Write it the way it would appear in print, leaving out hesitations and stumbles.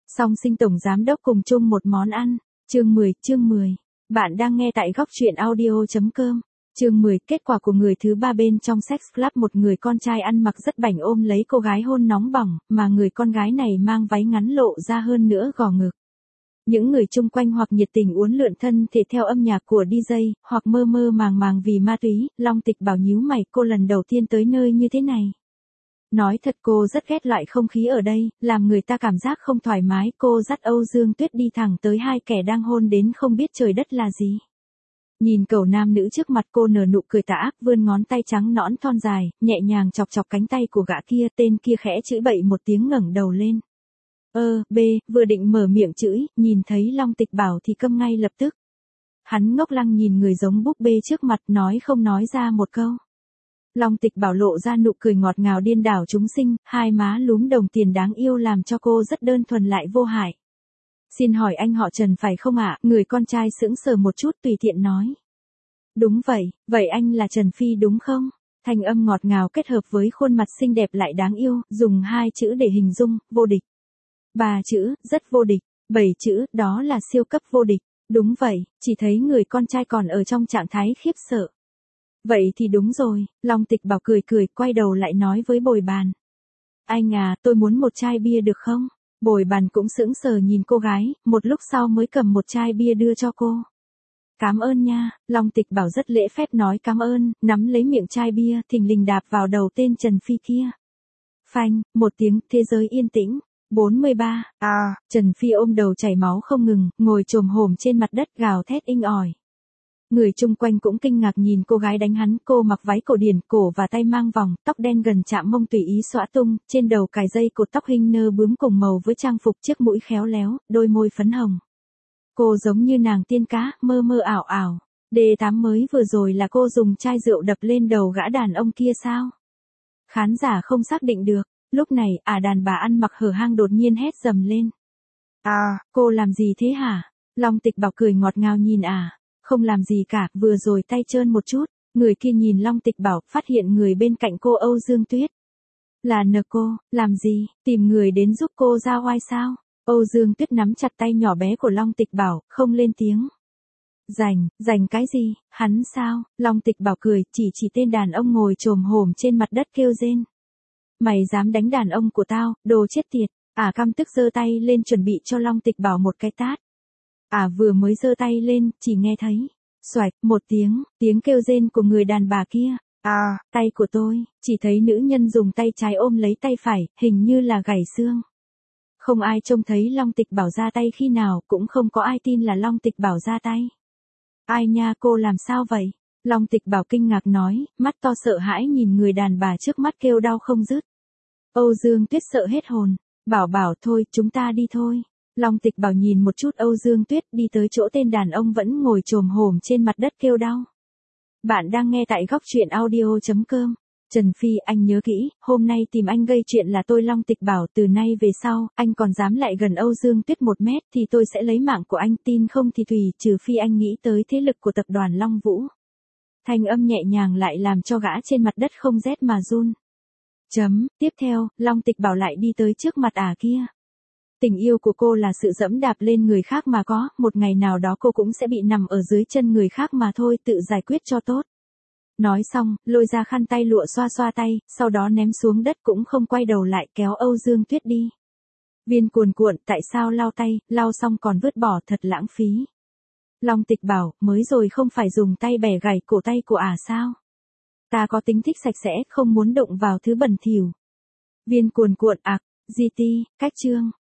Song Sinh tổng giám đốc cùng chung một món ăn. Chương 10. Bạn đang nghe tại góc truyện audio.com. Chương 10. Kết quả của người thứ ba bên trong sex club. Một người con trai ăn mặc rất bảnh ôm lấy cô gái hôn nóng bỏng, mà người con gái này mang váy ngắn lộ ra hơn nữa gò ngực. Những người chung quanh hoặc nhiệt tình uốn lượn thân thể theo âm nhạc của DJ, hoặc mơ mơ màng màng vì ma túy. Long Tịch Bảo nhíu mày, cô lần đầu tiên tới nơi như thế này. Nói thật cô rất ghét loại không khí ở đây, làm người ta cảm giác không thoải mái. Cô dắt Âu Dương Tuyết đi thẳng tới hai kẻ đang hôn đến không biết trời đất là gì. Nhìn cậu nam nữ trước mặt, cô nở nụ cười tà ác, vươn ngón tay trắng nõn thon dài, nhẹ nhàng chọc chọc cánh tay của gã kia. Tên kia khẽ chửi bậy một tiếng ngẩng đầu lên. Vừa định mở miệng chửi, nhìn thấy Long Tịch Bảo thì câm ngay lập tức. Hắn ngốc lăng nhìn người giống búp bê trước mặt, nói không nói ra một câu. Long Tịch Bảo lộ ra nụ cười ngọt ngào điên đảo chúng sinh, hai má lúm đồng tiền đáng yêu làm cho cô rất đơn thuần lại vô hại. Xin hỏi anh họ Trần phải không ạ? Người con trai sững sờ một chút tùy tiện nói. Đúng vậy, vậy anh là Trần Phi đúng không? Thanh âm ngọt ngào kết hợp với khuôn mặt xinh đẹp lại đáng yêu, dùng 2 chữ để hình dung, vô địch. 3 chữ, rất vô địch. 7 chữ, đó là siêu cấp vô địch. Đúng vậy, chỉ thấy người con trai còn ở trong trạng thái khiếp sợ. Vậy thì đúng rồi, Long Tịch Bảo cười cười, quay đầu lại nói với bồi bàn. Anh à, tôi muốn một chai bia được không? Bồi bàn cũng sững sờ nhìn cô gái, một lúc sau mới cầm một chai bia đưa cho cô. Cảm ơn nha. Long Tịch Bảo rất lễ phép nói cảm ơn, nắm lấy miệng chai bia, thình lình đạp vào đầu tên Trần Phi kia. Phanh, một tiếng, thế giới yên tĩnh. 43. Trần Phi ôm đầu chảy máu không ngừng, ngồi chồm hổm trên mặt đất gào thét inh ỏi. Người chung quanh cũng kinh ngạc nhìn cô gái đánh hắn. Cô mặc váy cổ điển, cổ và tay mang vòng, tóc đen gần chạm mông tùy ý xõa tung, trên đầu cài dây cột tóc hình nơ bướm cùng màu với trang phục chiếc mũi khéo léo, đôi môi phấn hồng. Cô giống như nàng tiên cá, mơ mơ ảo ảo. D8 mới vừa rồi là cô dùng chai rượu đập lên đầu gã đàn ông kia sao? Khán giả không xác định được. Lúc này, đàn bà ăn mặc hở hang đột nhiên hét dầm lên. Cô làm gì thế hả? Long Tịch Bảo cười ngọt ngào nhìn không làm gì cả, vừa rồi tay trơn một chút. Người kia nhìn Long Tịch Bảo, phát hiện người bên cạnh cô Âu Dương Tuyết. Là cô, làm gì, tìm người đến giúp cô ra oai sao? Âu Dương Tuyết nắm chặt tay nhỏ bé của Long Tịch Bảo, không lên tiếng. Rảnh cái gì, hắn sao? Long Tịch Bảo cười, chỉ tên đàn ông ngồi chồm hổm trên mặt đất kêu rên. Mày dám đánh đàn ông của tao, đồ chết tiệt. Căm tức giơ tay lên chuẩn bị cho Long Tịch Bảo một cái tát. Vừa mới giơ tay lên, chỉ nghe thấy xoạch một tiếng kêu rên của người đàn bà kia. Tay của tôi, chỉ thấy nữ nhân dùng tay trái ôm lấy tay phải, hình như là gãy xương. Không ai trông thấy Long Tịch Bảo ra tay khi nào, cũng không có ai tin là Long Tịch Bảo ra tay. Ai nha, cô làm sao vậy? Long Tịch Bảo kinh ngạc nói, mắt to sợ hãi nhìn người đàn bà trước mắt kêu đau không dứt. Âu Dương Tuyết sợ hết hồn. Bảo thôi, chúng ta đi thôi. Long Tịch Bảo nhìn một chút Âu Dương Tuyết, đi tới chỗ tên đàn ông vẫn ngồi chồm hổm trên mặt đất kêu đau. Bạn đang nghe tại góc truyện audio.com. Trần Phi, anh nhớ kỹ, hôm nay tìm anh gây chuyện là tôi. Long Tịch Bảo, từ nay về sau, anh còn dám lại gần Âu Dương Tuyết 1 mét thì tôi sẽ lấy mạng của anh, tin không thì tùy, trừ phi anh nghĩ tới thế lực của tập đoàn Long Vũ. Thanh âm nhẹ nhàng lại làm cho gã trên mặt đất không rét mà run. Tiếp theo, Long Tịch Bảo lại đi tới trước mặt kia. Tình yêu của cô là sự dẫm đạp lên người khác mà có, một ngày nào đó cô cũng sẽ bị nằm ở dưới chân người khác mà thôi, tự giải quyết cho tốt. Nói xong, lôi ra khăn tay lụa xoa xoa tay, sau đó ném xuống đất cũng không quay đầu lại, kéo Âu Dương Tuyết đi. Viên cuồn cuộn, tại sao lau tay, lau xong còn vứt bỏ, thật lãng phí. Long Tịch Bảo, mới rồi không phải dùng tay bẻ gãy cổ tay của sao? Ta có tính thích sạch sẽ, không muốn động vào thứ bẩn thỉu. Viên cuồn cuộn GT, cách chương.